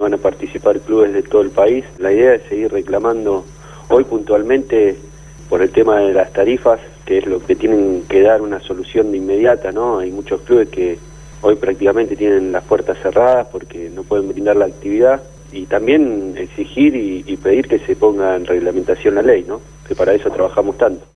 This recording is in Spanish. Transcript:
van a participar clubes de todo el país. La idea es seguir reclamando hoy puntualmente por el tema de las tarifas, que es lo que tienen que dar una solución de inmediata, ¿no? Hay muchos clubes que hoy prácticamente tienen las puertas cerradas porque no pueden brindar la actividad, y también exigir y pedir que se ponga en reglamentación la ley, ¿no? Que para eso trabajamos tanto.